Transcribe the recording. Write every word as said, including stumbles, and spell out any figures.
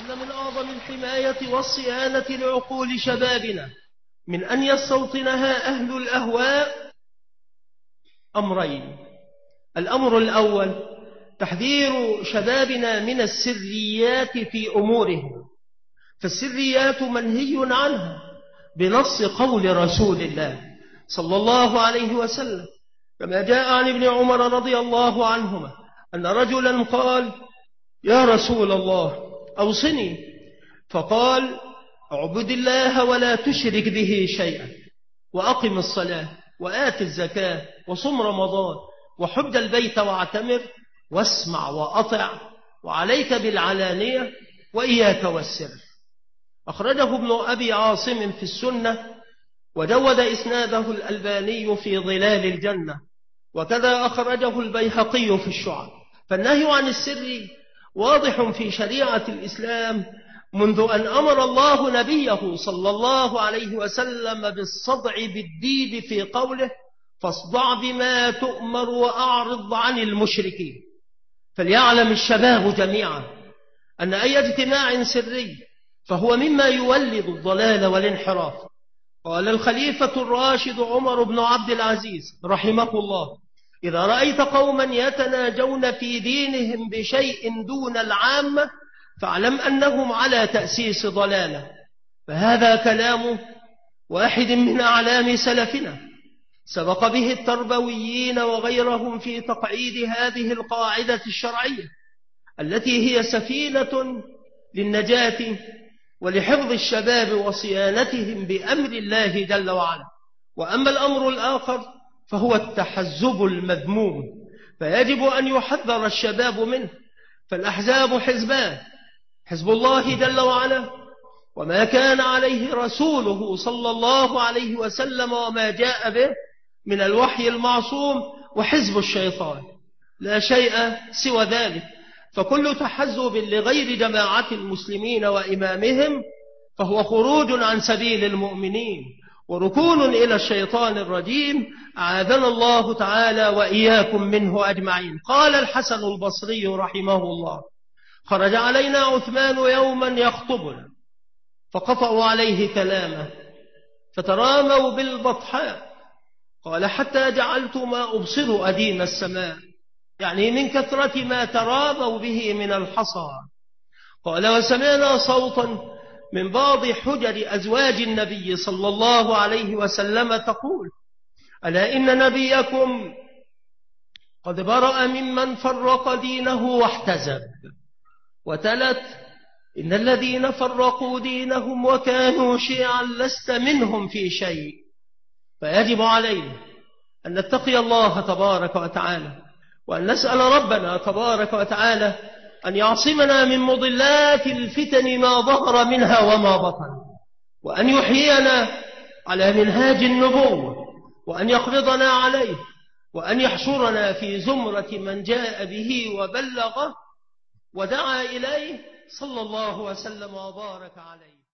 إن من أعظم الحماية والصيانة لعقول شبابنا من أن يستوطنها أهل الأهواء أمرين. الأمر الأول تحذير شبابنا من السريات في أمورهم، فالسريات منهي عنها بنص قول رسول الله صلى الله عليه وسلم، كما جاء عن ابن عمر رضي الله عنهما أن رجلا قال: يا رسول الله أوصني، فقال: اعبد الله ولا تشرك به شيئا، وأقم الصلاة وآت الزكاة وصم رمضان وحج البيت واعتمر، واسمع وأطع، وعليك بالعلانية وإياك والسر. أخرجه ابن أبي عاصم في السنة، وجود إسناده الألباني في ظلال الجنة، وكذا أخرجه البيهقي في الشعب. فالنهي عن السر واضح في شريعة الإسلام منذ أن أمر الله نبيه صلى الله عليه وسلم بالصدع بالديد في قوله: فاصدع بما تؤمر وأعرض عن المشركين. فليعلم الشباب جميعا أن أي اجتماع سري فهو مما يولد الضلال والانحراف. قال الخليفة الراشد عمر بن عبد العزيز رحمه الله: إذا رأيت قوما يتناجون في دينهم بشيء دون العامة فاعلم أنهم على تأسيس ضلالة. فهذا كلام واحد من أعلام سلفنا سبق به التربويين وغيرهم في تقعيد هذه القاعدة الشرعية التي هي سفينة للنجاة ولحفظ الشباب وصيانتهم بأمر الله جل وعلا. وأما الأمر الآخر فهو التحزب المذموم، فيجب أن يحذر الشباب منه. فالأحزاب حزبان: حزب الله جل وعلا وما كان عليه رسوله صلى الله عليه وسلم وما جاء به من الوحي المعصوم، وحزب الشيطان لا شيء سوى ذلك. فكل تحزب لغير جماعة المسلمين وإمامهم فهو خروج عن سبيل المؤمنين وركون إلى الشيطان الرجيم، أعاذنا الله تعالى وإياكم منه أجمعين. قال الحسن البصري رحمه الله: خرج علينا عثمان يوما يخطبنا فقطعوا عليه كلامه فتراموا بالبطحاء، قال: حتى جعلت ما أبصر أديم السماء، يعني من كثرة ما تراموا به من الحصى. قال: وسمعنا صوتا من بعض حجر أزواج النبي صلى الله عليه وسلم تقول: ألا إن نبيكم قد برأ ممن فرق دينه واحتزب. وتلت: إن الذين فرقوا دينهم وكانوا شيعا لست منهم في شيء. فيجب علينا أن نتقي الله تبارك وتعالى، وأن نسأل ربنا تبارك وتعالى أن يعصمنا من مضلات الفتن ما ظهر منها وما بطن، وأن يحيينا على منهاج النبوة، وأن يقبضنا عليه، وأن يحشرنا في زمرة من جاء به وبلغه ودعا إليه صلى الله وسلم وبارك عليه.